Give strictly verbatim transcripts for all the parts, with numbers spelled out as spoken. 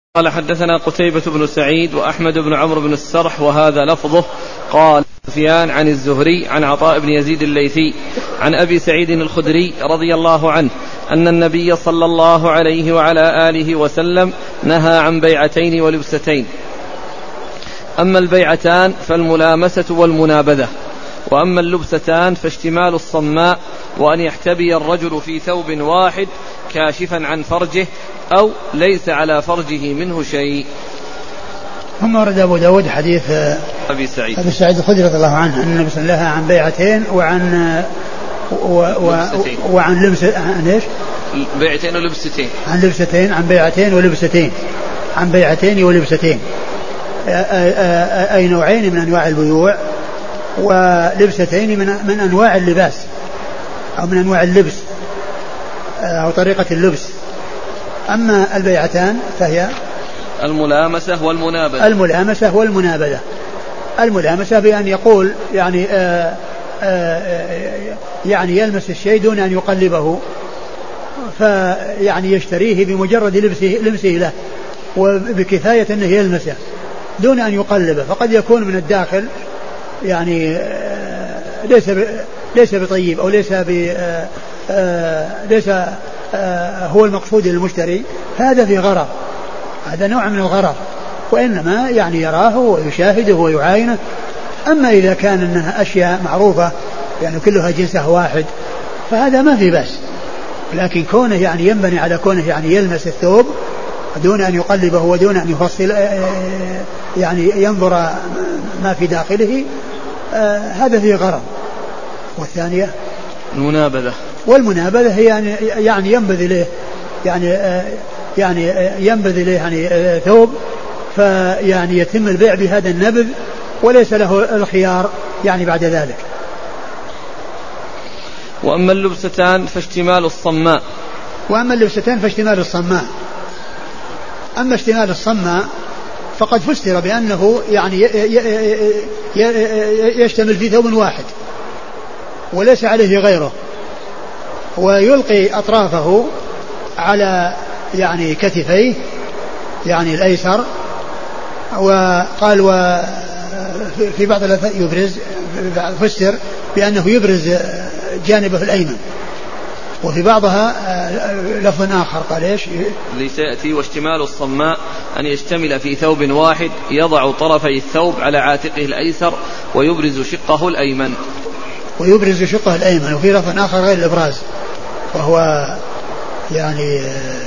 قال حدثنا قتيبة بن سعيد وأحمد بن عمرو بن السرح وهذا لفظه. قال سفيان عن الزهري عن عطاء بن يزيد الليثي عن أبي سعيد الخدري رضي الله عنه أن النبي صلى الله عليه وعلى آله وسلم نهى عن بيعتين ولبستين. أما البيعتان فالملامسة والمنابذة، وأما اللبستان فاشتمال الصماء وأن يحتبي الرجل في ثوب واحد كاشفا عن فرجه أو ليس على فرجه منه شيء. ثم ورد أبو داود حديث أبي سعيد أبي سعيد الخدري رضي الله عنه أن النبي صلى الله عليه وسلم عن بيعتين وعن و و وعن لبس عن ايش؟ بيعتين ولبستين. عن لبستين عن بيعتين ولبستين عن بيعتين ولبستين أي نوعين من أنواع البيوع، ولبستين من من أنواع اللباس أو من أنواع اللبس أو طريقة اللبس. أما البيعتان فهي الملامسة والمنابذة. الملامسة والمنابذة. الملامسة بأن يقول يعني آآ آآ يعني يلمس الشيء دون أن يقلبه، فيعني يشتريه بمجرد لبسه, لبسه له وبكفاية أنه يلمسه دون أن يقلبه، فقد يكون من الداخل يعني ليس ليس بطيب أو ليس ب ليس هو المقصود للمشتري، هذا في غرض، هذا نوع من الغرض، وإنما يعني يراه ويشاهده ويعاينه. أما إذا كان أنها أشياء معروفة يعني كلها جنسه واحد فهذا ما في بأس، لكن كونه يعني ينبني على كونه يعني يلمس الثوب دون أن يقلبه ودون أن يفصل يعني ينظر ما في داخله، هذا فيه غرض. والثانية المنابذة. والمنابذة هي يعني يعني ينبذ إليه يعني يعني ينبذ إليه يعني ثوب فيعني يتم البيع بهذا النبذ وليس له الخيار يعني بعد ذلك. وأما اللبستان فاشتمال الصماء. وأما اللبستان فاشتمال الصماء. أما اشتمال الصماء فقد فسر بأنه يعني يشتمل في ثوب واحد وليس عليه غيره، ويلقي أطرافه على يعني كتفيه يعني الأيسر، وقال وفي بعض يبرز فسر بأنه يبرز جانبه الأيمن، وفي بعضها لفظ آخر قال إيش لسيأتي واشتمال الصماء أن يشتمل في ثوب واحد يضع طرفي الثوب على عاتقه الأيسر ويبرز شقه الأيمن ويبرز شقه الأيمن وفي لفظ آخر غير الإبراز، وهو يعني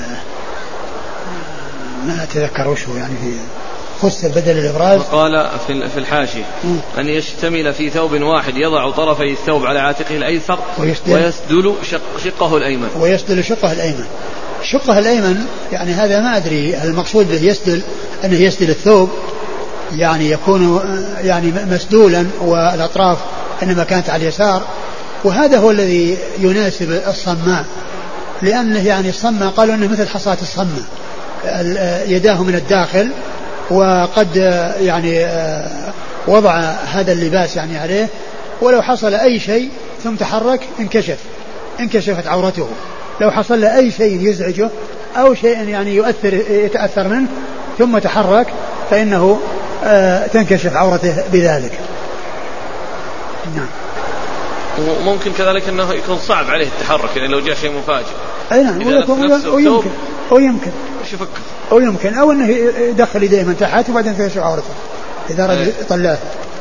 ما أتذكر وش هو يعني في فسر بدل الإبراز. وقال في الحاشية أن يشتمل في ثوب واحد يضع طرفي الثوب على عاتقه الأيسر ويسدل, ويسدل شق شقه الأيمن ويسدل شقه الأيمن. شقه الأيمن يعني هذا ما أدري المقصود به يسدل أنه يسدل الثوب يعني يكون يعني مسدولا والأطراف إنما كانت على اليسار، وهذا هو الذي يناسب الصماء، لأنه يعني الصماء قالوا أنه مثل حصاة الصماء يداه من الداخل، وقد يعني وضع هذا اللباس يعني عليه ولو حصل أي شيء ثم تحرك انكشف انكشفت عورته، لو حصل له أي شيء يزعجه أو شيء يعني يؤثر يتأثر منه ثم تحرك فإنه تنكشف عورته بذلك. نعم. وممكن كذلك أنه يكون صعب عليه التحرك يعني لو جاء شيء مفاجئ. أي نعم. ويمكن أو يمكن أو يمكن أو أنه يدخل يديه من تحت وبعدين تنكشف عورته إذا رد طلعه.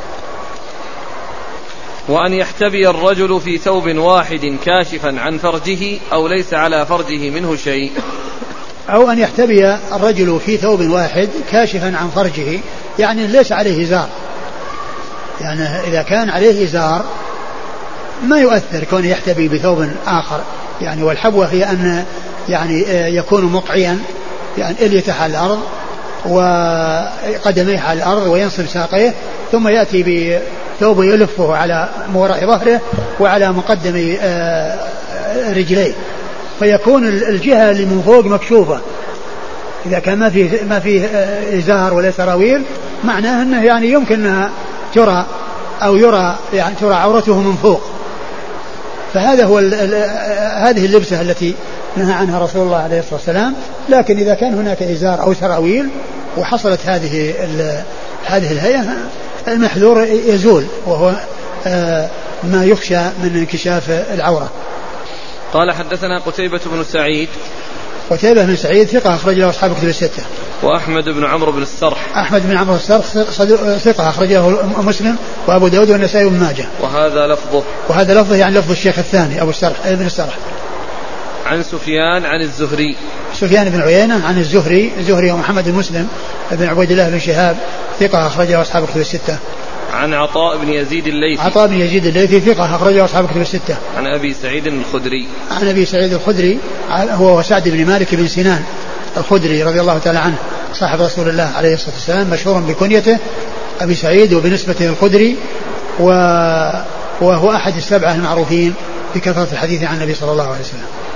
وأن يحتبي الرجل في ثوب واحد كاشفا عن فرجه أو ليس على فرجه منه شيء. أو أن يحتبي الرجل في ثوب واحد كاشفا عن فرجه يعني ليس عليه إزار، يعني إذا كان عليه إزار ما يؤثر كونه يحتبي بثوب آخر يعني، والحبوة هي أن يعني يكون مقعيا يعني إليته على الأرض وقدميه على الأرض وينصب ساقيه ثم يأتي بثوب يلفه على وراء ظهره وعلى مقدم رجليه فيكون الجهة اللي من فوق مكشوفة. إذا كان ما فيه ما فيه إزار ولا سراويل معناه أنه يعني يمكن أنها ترى أو يرى يعني ترى عورته من فوق، فهذا هو هذه اللبسة التي نهى عنها رسول الله عليه الصلاة والسلام. لكن إذا كان هناك إزار أو سراويل وحصلت هذه هذه الهيئة المحذور يزول، وهو ما يخشى من انكشاف العورة. قال حدثنا قتيبة بن سعيد. قتيبة بن سعيد ثقة أخرج له أصحاب كتب الستة. وأحمد بن عمرو بن السرح. أحمد بن عمرو السرح ثقة أخرج له مسلم وأبو داود والنسائي وابن ماجه. وهذا لفظه. وهذا لفظه يعني لفظ الشيخ الثاني أبو السرح ابن السرح. عن سفيان عن الزهري. سفيان بن عيينة عن الزهري. الزهري ومحمد بن مسلم بن عبيد الله بن شهاب ثقة أخرجه أصحاب كتب الستة. عن عطاء بن يزيد الليثي. عطاء بن يزيد الليثي ثقة أخرجه أصحاب كتب الستة. عن أبي سعيد الخدري. عن أبي سعيد الخدري هو سعد بن مالك بن سنان الخدري رضي الله تعالى عنه صاحب رسول الله عليه الصلاة والسلام، مشهور بكنيته أبي سعيد وبنسبته الخدري، وهو أحد السبعة المعروفين بكثرة الحديث عن النبي صلى الله عليه وسلم.